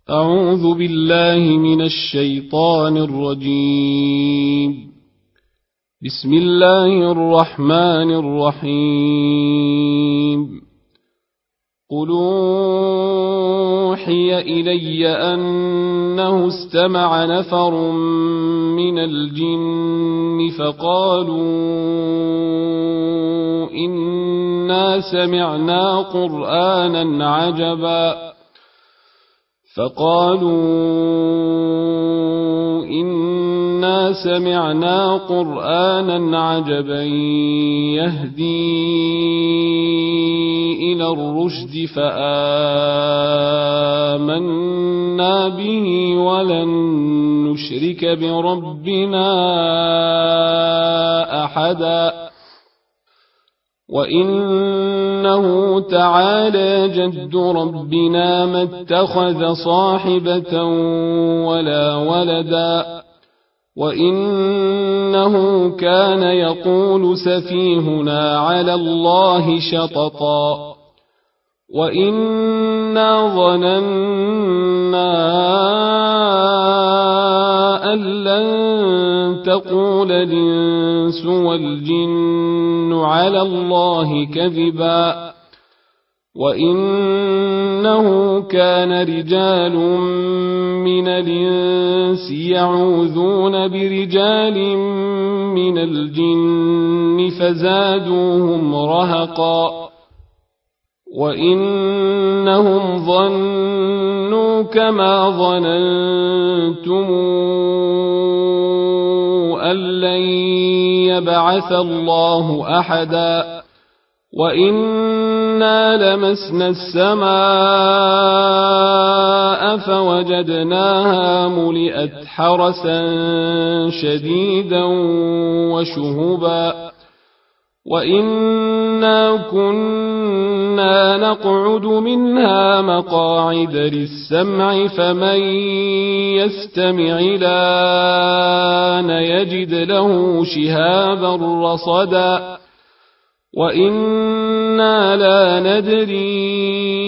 أعوذ بالله من الشيطان الرجيم. بسم الله الرحمن الرحيم. قل أوحي إلي أنه استمع نفر من الجن فقالوا إنا سمعنا قرآنا عجبا يهدي إلى الرشد فآمنا به ولن نشرك بربنا أحدا وإنه تعالى جد ربنا ما اتخذ صاحبة ولا ولدا وإنه كان يقول سفيهنا على الله شططا وإنا ظننا أن لن تقول الإنس والجن على الله كذبا وإنه كان رجال من الإنس يعوذون برجال من الجن فزادوهم رهقا وإنهم ظنوا كما ظننتم أن لن يبعث الله أحدا وإنا لمسنا السماء فوجدناها ملئت حرسا شديدا وشهبا وإنا كنا نقعد منها مقاعد للسمع فمن يستمع الآن يجد له شهابا رصدا وإنا لا ندري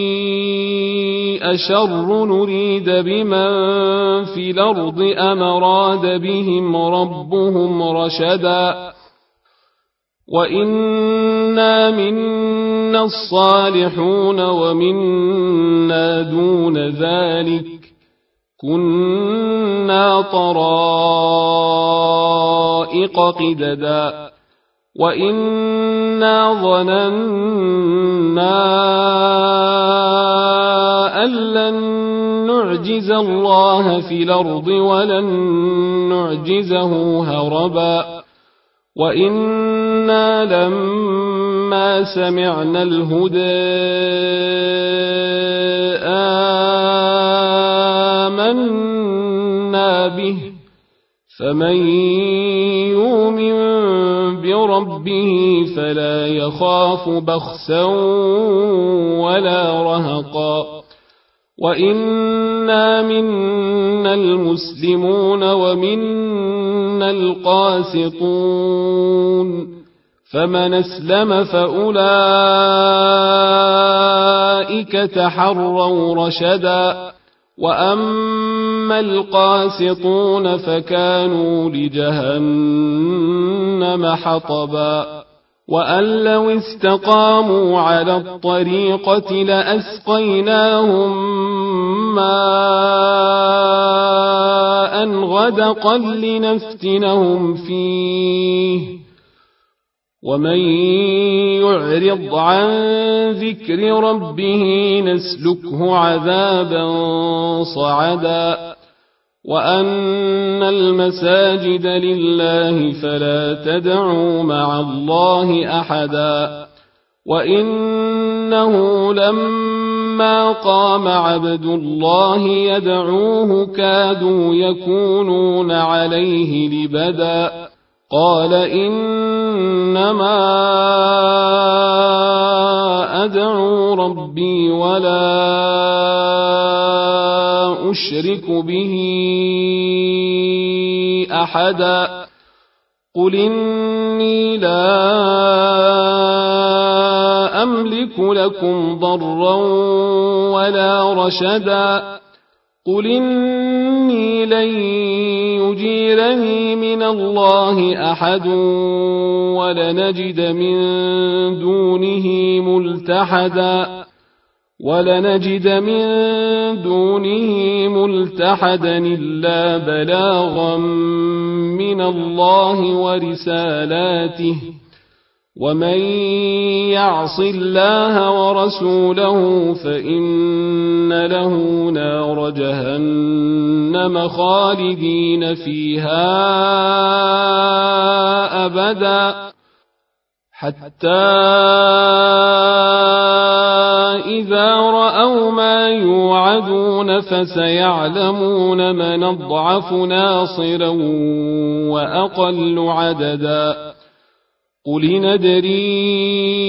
أشر نريد بمن في الأرض أم أراد بهم ربهم رشدا وإنا منا الصالحون ومنا دون ذلك كنا طرائق قددا وإنا ظننا أن لن نعجز الله في الأرض ولن نعجزه هربا وإنا لما سمعنا الهدى آمنا به فمن يؤمن بربه فلا يخاف بخسا ولا رهقا وإنا منا المسلمون ومنا القاسطون فمن أسلم فأولئك تحروا رشدا وأما القاسطون فكانوا لجهنم حطبا وأن لو استقاموا على الطريقة لأسقيناهم ماء غدقا لنفتنهم فيه ومن يعرض عن ذكر ربه نسلكه عذابا صعدا وأن المساجد لله فلا تدعوا مع الله أحدا وإنه لما قام عبد الله يدعوه كادوا يكونون عليه لبدا قال إنما أدعو ربي ولا أشرك به أحدا قل إني لا أملك لكم ضرا ولا رشدا قل إني لن يجيرني من الله أحد ولنجد من دونه ملتحدا إلا بلاغا من الله ورسالاته ومن يعص الله ورسوله فإن له نار جهنم خالدين فيها أبدا حتى إذا رأوا ما يوعدون فسيعلمون من أضعف ناصرا وأقل عددا قل ندري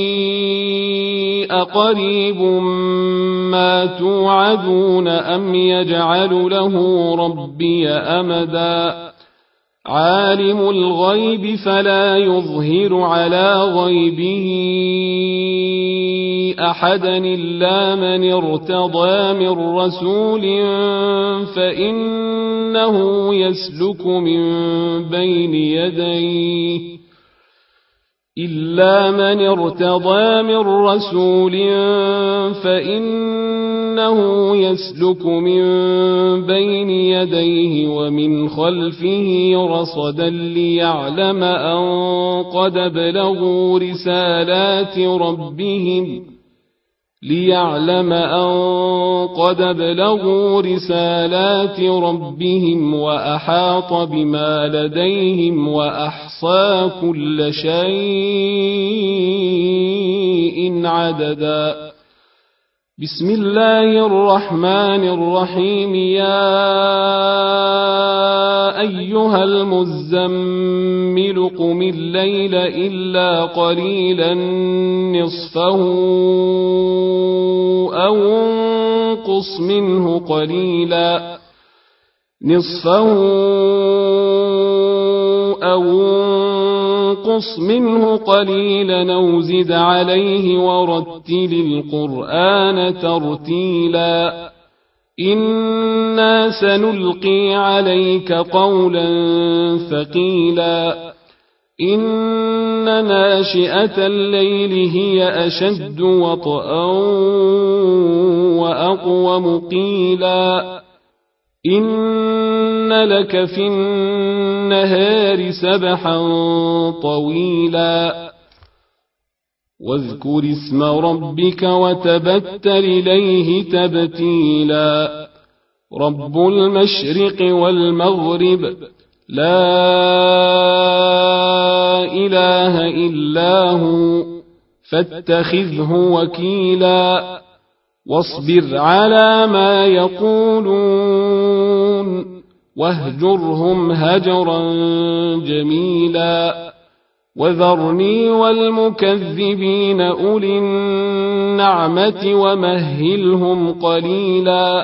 أقريب ما توعدون أم يجعل له ربي أمدا عالم الغيب فلا يظهر على غيبه أحدا إلا من ارتضى من رسول فإنه يسلك من بين يديه ومن خلفه رصدا ليعلم أن قد بلغوا رسالات ربهم وأحاط بما لديهم وأحصى كل شيء عددا بسم الله الرحمن الرحيم يا أيها المزمل قم الليل إلا قليلا نصفه أو انقص منه قليلا أو زد عليه ورتل القرآن ترتيلا إنا سنلقي عليك قولا ثقيلا إن ناشئة الليل هي أشد وطئا وأقوم قيلا إن لك في النهار سبحا طويلا واذكر اسم ربك وتبتل إليه تبتيلا رب المشرق والمغرب لا إله إلا هو فاتخذه وكيلا واصبر على ما يقولون واهجرهم هجرا جميلا وذرني والمكذبين أولي النعمة ومهلهم قليلا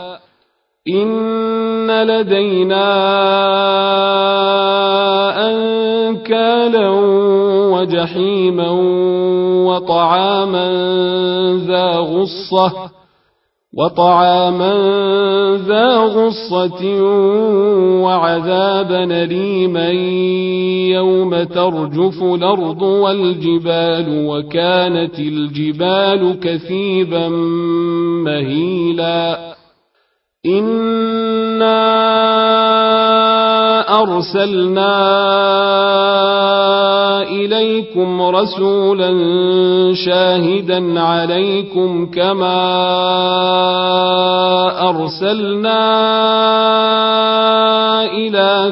إن لدينا أنكالا وجحيما وطعاما ذا غصة وعذابا أليما يوم ترجف الأرض والجبال وكانت الجبال كثيبا مهيلا إنا أرسلنا إليكم رسولا شاهدا عليكم كما أرسلنا إلى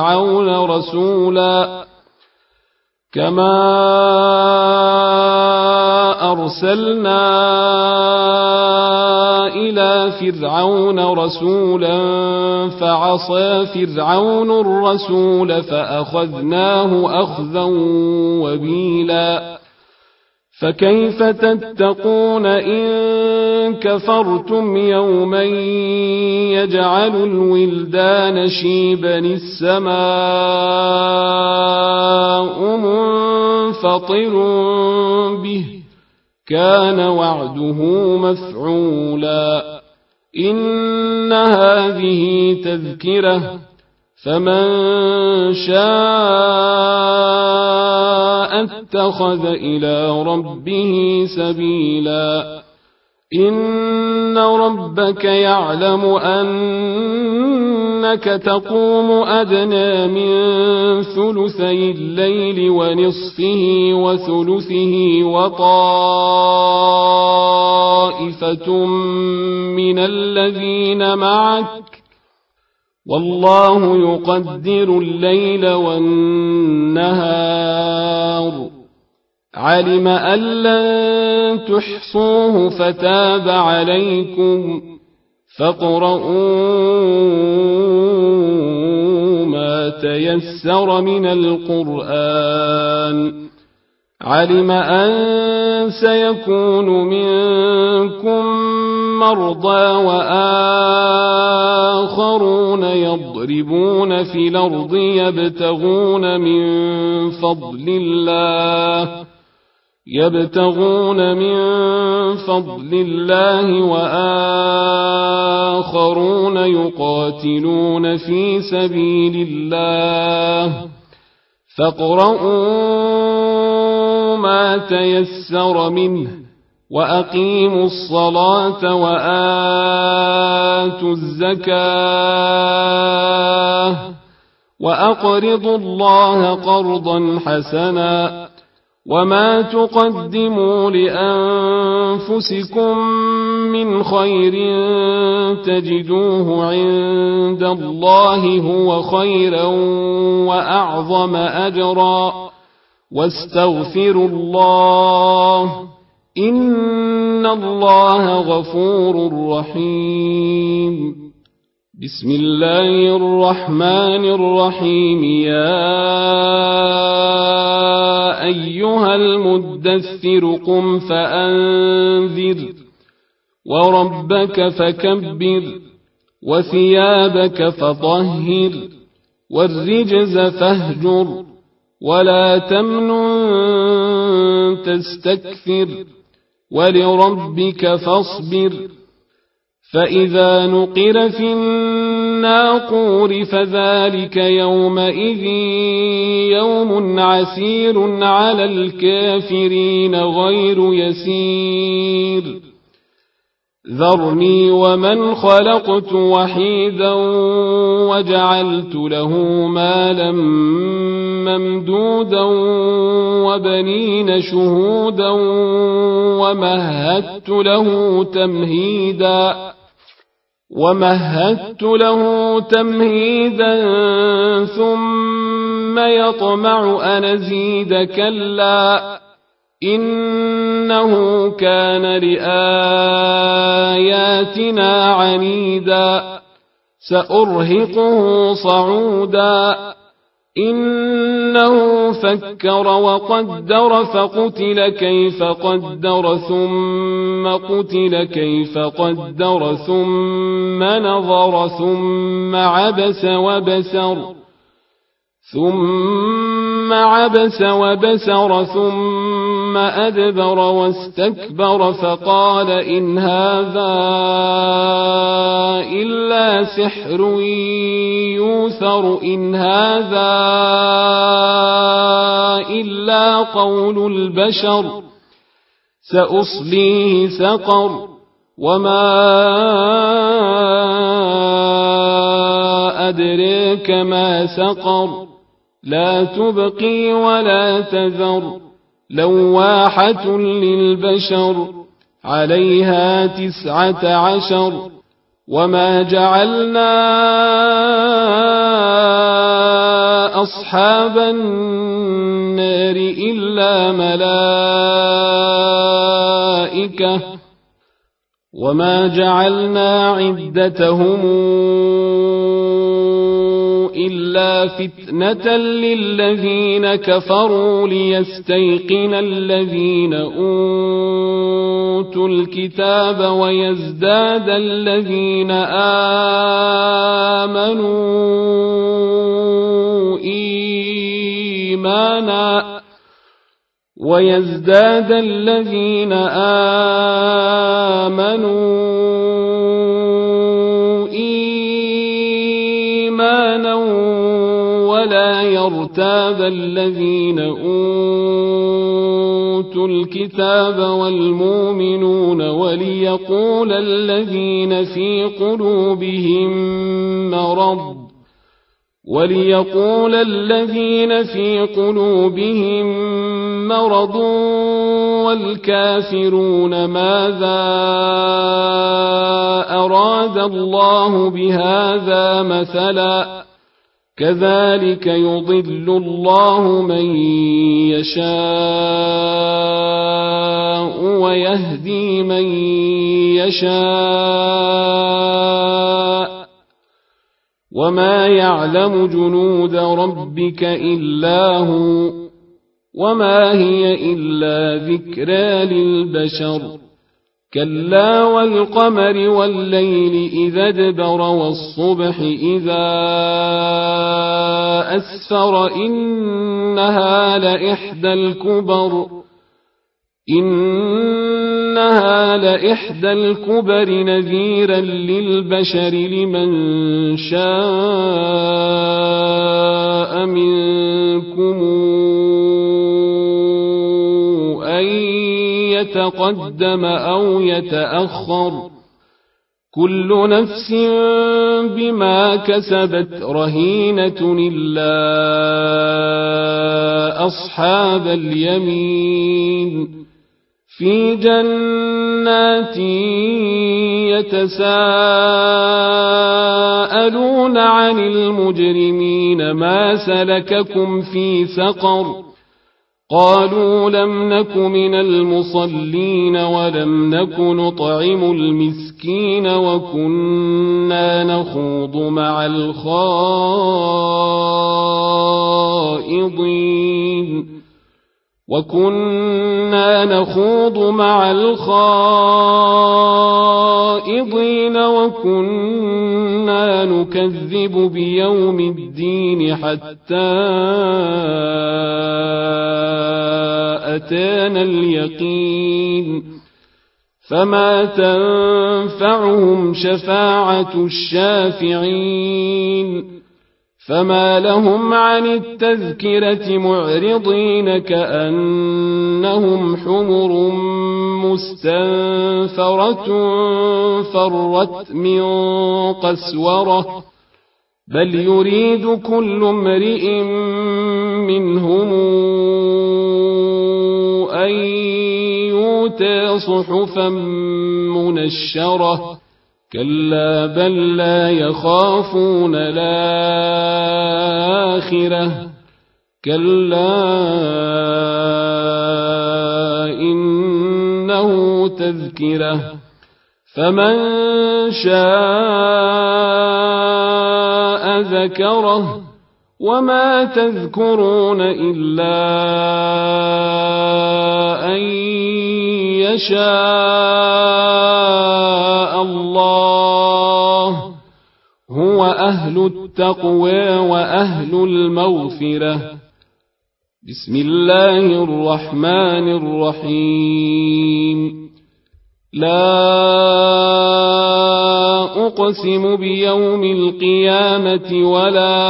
فرعون رسولا فعصى فرعون الرسول فأخذناه أخذا وبيلا فكيف تتقون إن كفرتم يوما يجعل الولدان شيبا السماء منفطر به كان وعده مفعولا إن هذه تذكرة فمن شاء اتخذ إلى ربه سبيلا إن ربك يعلم أنك تقوم أدنى من ثلثي الليل ونصفه وثلثه وطائفة من الذين معك والله يقدر الليل والنهار علم أن لن تحصوه فتاب عليكم فاقرؤوا ما تيسر من القرآن علم أن سيكون منكم مرضى وآخرون يضربون في الأرض يبتغون من فضل الله وآخرون يقاتلون في سبيل الله فاقرؤوا ما تيسر منه وأقيموا الصلاة وآتوا الزكاة وأقرضوا الله قرضا حسنا وما تقدموا لأنفسكم من خير تجدوه عند الله هو خيرا وأعظم أجرا واستغفروا الله إن الله غفور رحيم بسم الله الرحمن الرحيم يا أيها المدثر قم فأنذر وربك فكبر وثيابك فطهر والرجز فاهجر ولا تمنن تستكثر ولربك فاصبر فإذا نقر في الناقور فذلك يومئذ يوم عسير على الكافرين غير يسير ذرني ومن خلقت وحيدا وجعلت له مالا ممدودا وبنين شهودا ومهدت له تمهيدا ثم يطمع أن أزيد كلا إنه كان لآياتنا عنيدا سأرهقه صعودا إنه فكر وقدر فقتل كيف قدر ثم قتل كيف قدر ثم نظر ثم عبس وبسر ثم أدبر واستكبر فقال إن هذا إلا سحر يوثر إن هذا إلا قول البشر سأصليه سقر وما أدريك ما سقر لا تبقي ولا تذر لواحة للبشر عليها 19 وما جعلنا أصحاب النار إلا ملائكة وما جعلنا عدتهم إلا فتنة للذين كفروا ليستيقن الذين أوتوا الكتاب ويزداد الذين آمنوا وليرتاب الذين أوتوا الكتاب والمؤمنون وليقول الذين في قلوبهم مرض والكافرون ماذا أراد الله بهذا مثلا كذلك يضل الله من يشاء ويهدي من يشاء وما يعلم جنود ربك إلا هو وما هي إلا ذكرى للبشر كلا والقمر والليل إذا ادبر والصبح إذا أسفر إنها لإحدى الكبر نذيرا للبشر لمن شاء منكم أن يتقدم أو يتأخر كل نفس بما كسبت رهينة إلا أصحاب اليمين في جنات يتساءلون عن المجرمين ما سلككم في سقر قالوا لم نك من المصلين ولم نك نطعم المسكين وكنا نخوض مع الخائضين وكنا نكذب بيوم الدين حتى أتانا اليقين فما تنفعهم شفاعة الشافعين فما لهم عن التذكرة معرضين كأنهم حمر مستنفرة فرت من قسورة بل يريد كل امرئ منهم أن يؤتى صحفا منشرة كلا بل لا يخافون الآخرة كلا إنه تذكرة فمن شاء ذكره وما تذكرون إلا أن يشاء الله هو أهل التقوى وأهل المغفرة بسم الله الرحمن الرحيم لا أقسم بيوم القيامة ولا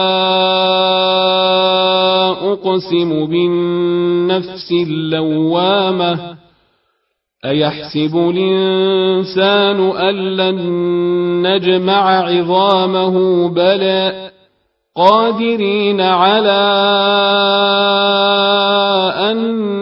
أقسم بالنفس اللوامة أيحسب الإنسان أن لن نجمع عظامه بلى قادرين على أن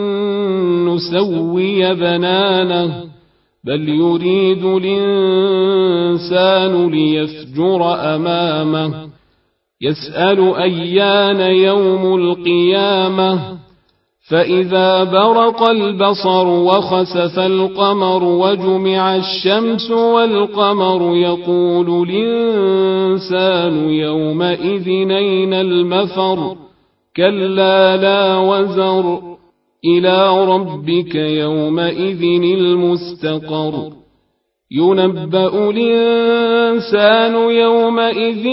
نسوي بنانه بل يريد الإنسان ليفجر أمامه يسأل أيان يوم القيامة فإذا برق البصر وخسف القمر وجمع الشمس والقمر يقول الإنسان يومئذ أين المفر كلا لا وزر إلى ربك يومئذ المستقر ينبأ الإنسان يومئذ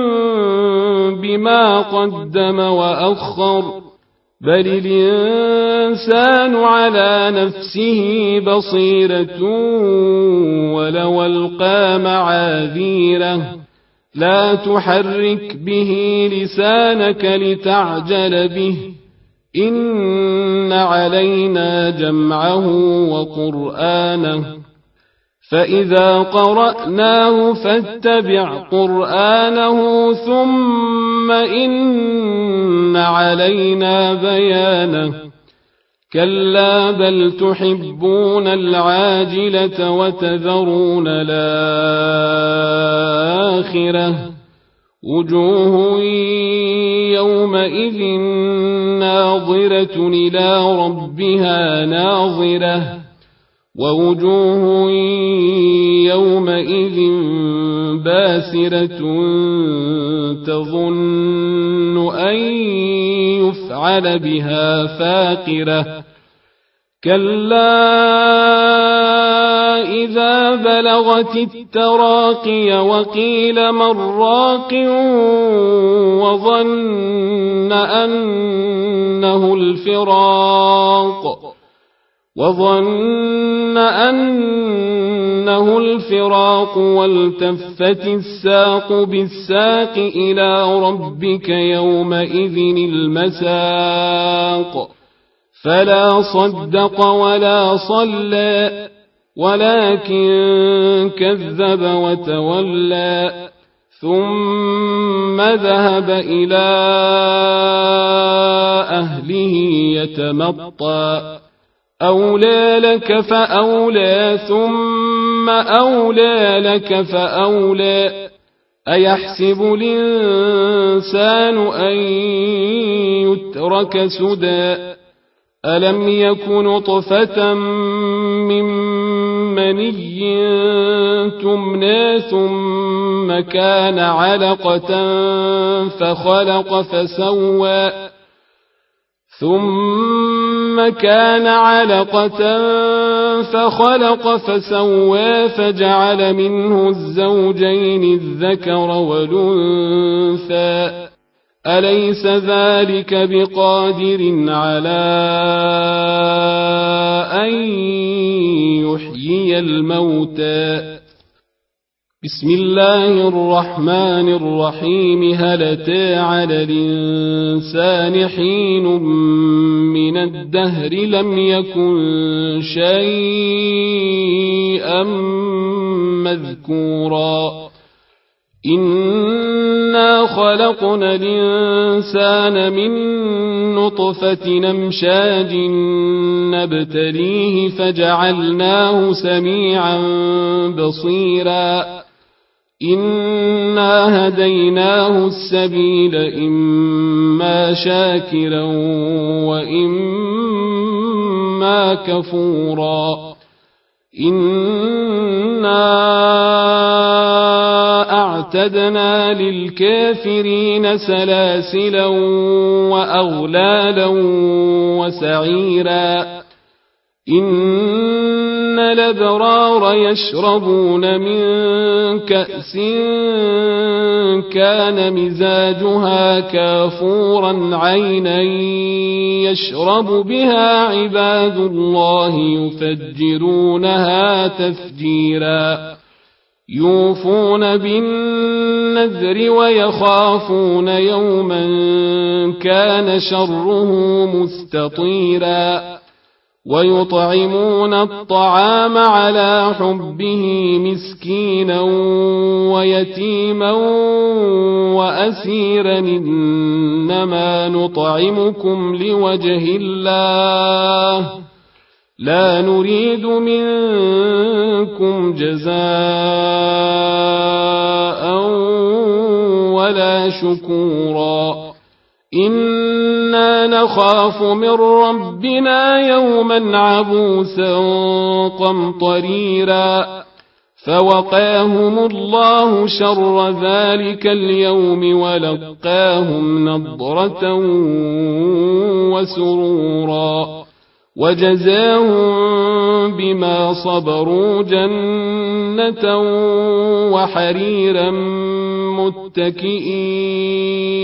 بما قدم وأخر بل الإنسان على نفسه بصيرة ولو ألقى معاذيره لا تحرك به لسانك لتعجل به إن علينا جمعه وقرآنه فإذا قرأناه فاتبع قرآنه ثم إن علينا بيانه كلا بل تحبون العاجلة وتذرون الآخرة وجوه يومئذ ناظرة إلى ربها ناظرة ووجوه يومئذ باسرة تظن أن يفعل بها فاقرة كلا إذا بلغت التراقي وقيل من راق وظن أنه الفراق والتفت الساق بالساق إلى ربك يومئذ المساق فلا صدق ولا صلى ولكن كذب وتولى ثم ذهب إلى أهله يتمطى أولى لك فأولى ثم أولى لك فأولى أيحسب الإنسان أن يترك سدى ألم يكن نطفة من مني تمنى ثم كان علقة فخلق فسوى فجعل منه الزوجين الذكر والأنثى أليس ذلك بقادر على أن يحيي الموتى بسم الله الرحمن الرحيم هل أتى على الإنسان حين من الدهر لم يكن شيئا مذكورا إنا خلقنا الإنسان من نطفة أمشاج نبتليه فجعلناه سميعا بصيرا إنا هديناه السبيل إما شاكرا وإما كفورا إنا أعتدنا للكافرين سلاسلا وأغلالا وسعيرا إن الأبرار يشربون من كأس كان مزاجها كافورا عينا يشرب بها عباد الله يفجرونها تفجيرا يوفون بالنذر ويخافون يوما كان شره مستطيرا ويطعمون الطعام على حبه مسكينا ويتيما وأسيرا إنما نطعمكم لوجه الله لا نريد منكم جزاء ولا شكورا إنا نخاف من ربنا يوما عبوسا قمطريرا فوقاهم الله شر ذلك اليوم ولقاهم نضرة وسرورا وجزاهم بما صبروا جنة وحريرا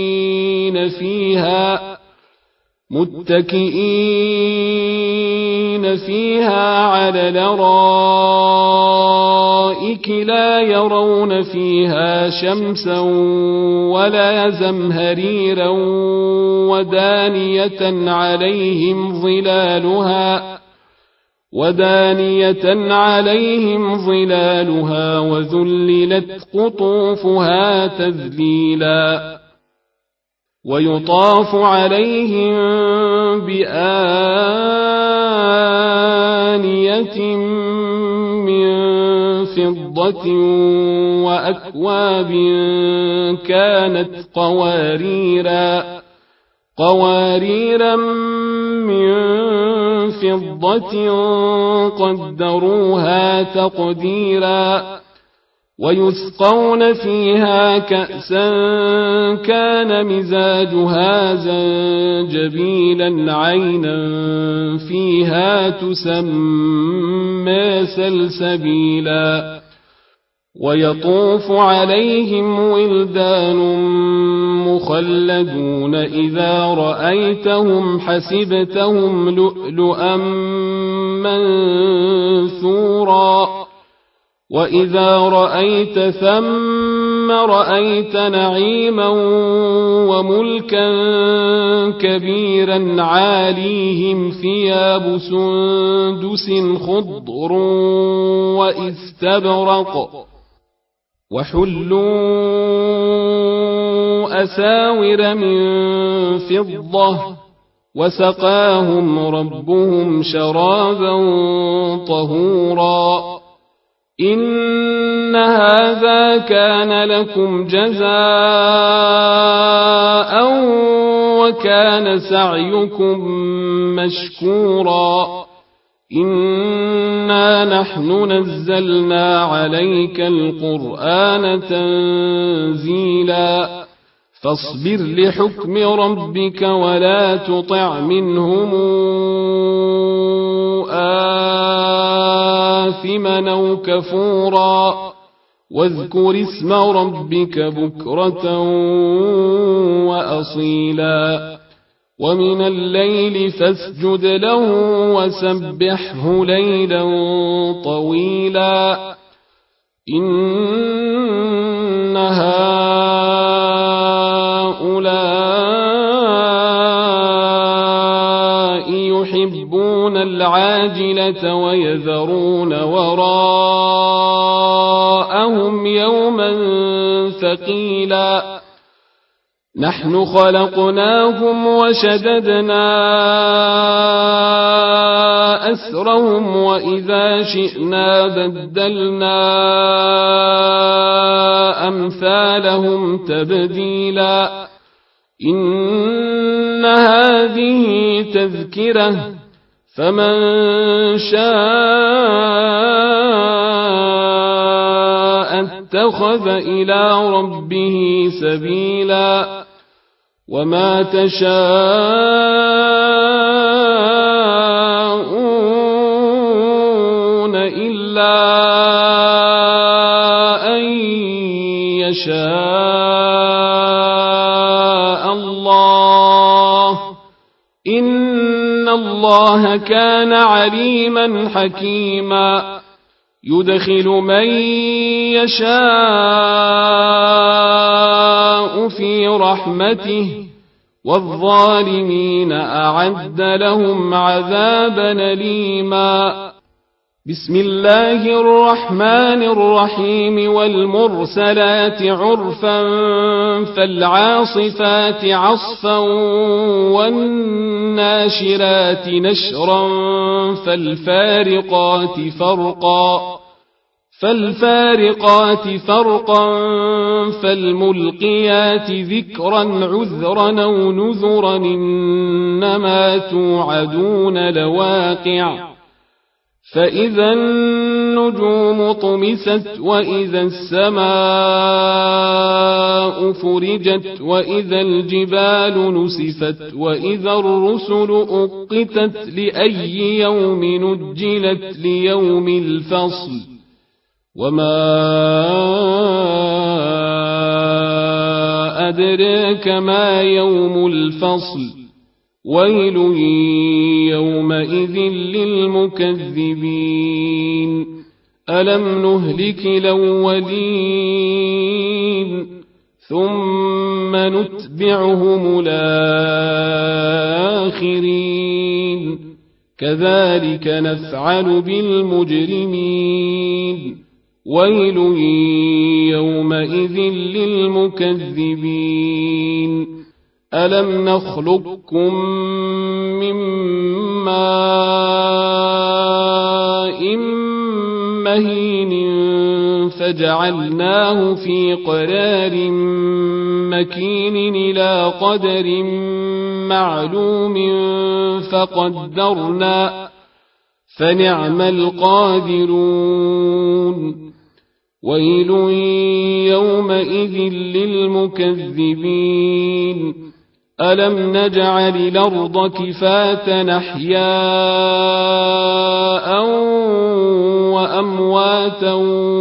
متكئين متكئين فيها على الأرائك لا يرون فيها شمسا ولا زمهريرا ودانية عليهم ظلالها وذللت قطوفها تذليلا ويطاف عليهم بآنية من فضة وأكواب كانت قواريرا من فضة قدروها تقديرا ويسقون فيها كأسا كان مزاجها زنجبيلا عينا فيها تسمى سلسبيلا ويطوف عليهم ولدان مخلدون إذا رأيتهم حسبتهم لؤلؤا منثورا وإذا رأيت ثم رأيت نعيما وملكا كبيرا عاليهم ثياب سندس خضر واستبرق وحلوا أساور من فضة وسقاهم ربهم شرابا طهورا إن هذا كان لكم جزاء وكان سعيكم مشكورا إنا نحن نزلنا عليك القرآن تنزيلا فاصبر لحكم ربك ولا تطع منهم آثما أو كفورا واذكر اسم ربك بكرة وأصيلا ومن الليل فاسجد له وسبحه ليلا طويلا إن هؤلاء يحبون العاجلة ويذرون وراءهم يوما ثقيلا نحن خلقناهم وشددنا أسرهم وإذا شئنا بدلنا أمثالهم تبديلا إن هذه تذكرة فمن شاء اتخذ إلى ربه سبيلا وما تشاءون إلا أن يشاء الله إن الله كان عليما حكيما يدخل من يشاء في رحمته والظالمين أعد لهم عذابا أليما بسم الله الرحمن الرحيم والمرسلات عرفا فالعاصفات عصفا والناشرات نشرا فالفارقات فرقا فالملقيات ذكرا عذرا أو نذرا إنما توعدون لواقع فإذا النجوم طمست وإذا السماء فرجت وإذا الجبال نسفت وإذا الرسل أقتت لأي يوم نجلت ليوم الفصل وما أدراك ما يوم الفصل ويل يومئذ للمكذبين ألم نهلك الأولين ثم نتبعهم الآخرين كذلك نفعل بالمجرمين ويل يومئذ للمكذبين ألم نخلقكم من ماء مهين فجعلناه في قرار مكين إلى قدر معلوم فقدرنا فنعم القادرون ويل يومئذ للمكذبين ألم نجعل الأرض كفاة أحياء وأمواتا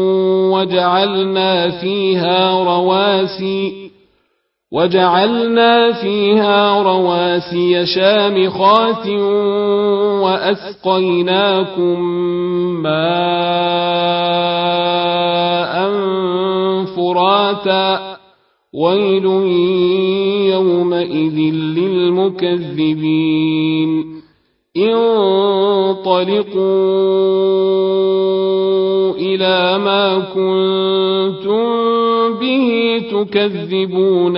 وجعلنا فيها رواسي شامخات وأسقيناكم ماء فراتا ويل يومئذ للمكذبين انطلقوا إلى ما كنتم به تكذبون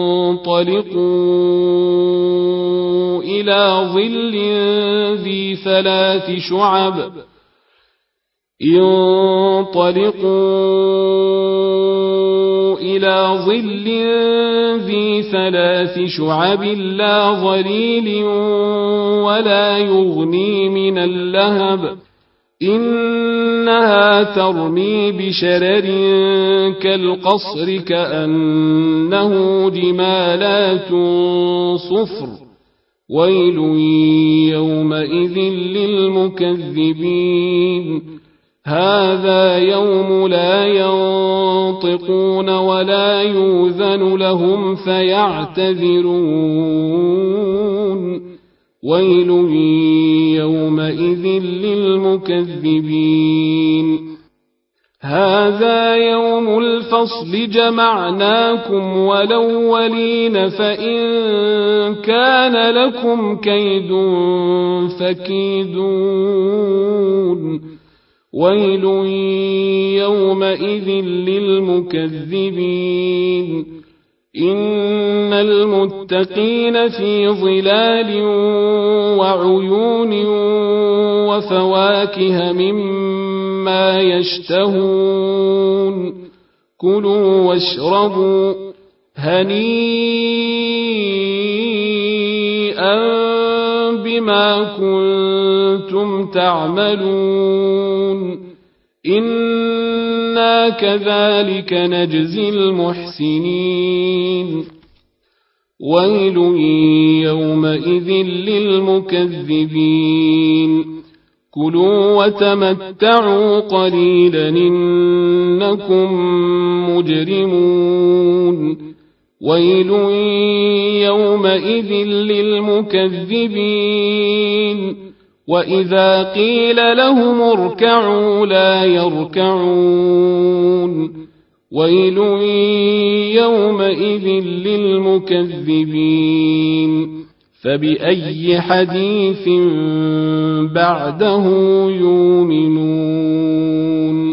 انطلقوا إلى ظل ذي ثلاث شعب لا ظليل ولا يغني من اللهب إنها ترمي بشرر كالقصر كأنه جمالات صفر ويل يومئذ للمكذبين هذا يوم لا ينطقون ولا يؤذن لهم فيعتذرون ويل يومئذ للمكذبين هذا يوم الفصل جمعناكم والأولين فإن كان لكم كيد فكيدون ويل يومئذ للمكذبين إن المتقين في ظلال وعيون وفواكه مما يشتهون كلوا واشربوا هنيئا بما كنتم تعملون إنا كذلك نجزي المحسنين ويل يومئذ للمكذبين كلوا وتمتعوا قليلا إنكم مجرمون ويل يومئذ للمكذبين وإذا قيل لهم اركعوا لا يركعون ويل يومئذ للمكذبين فبأي حديث بعده يؤمنون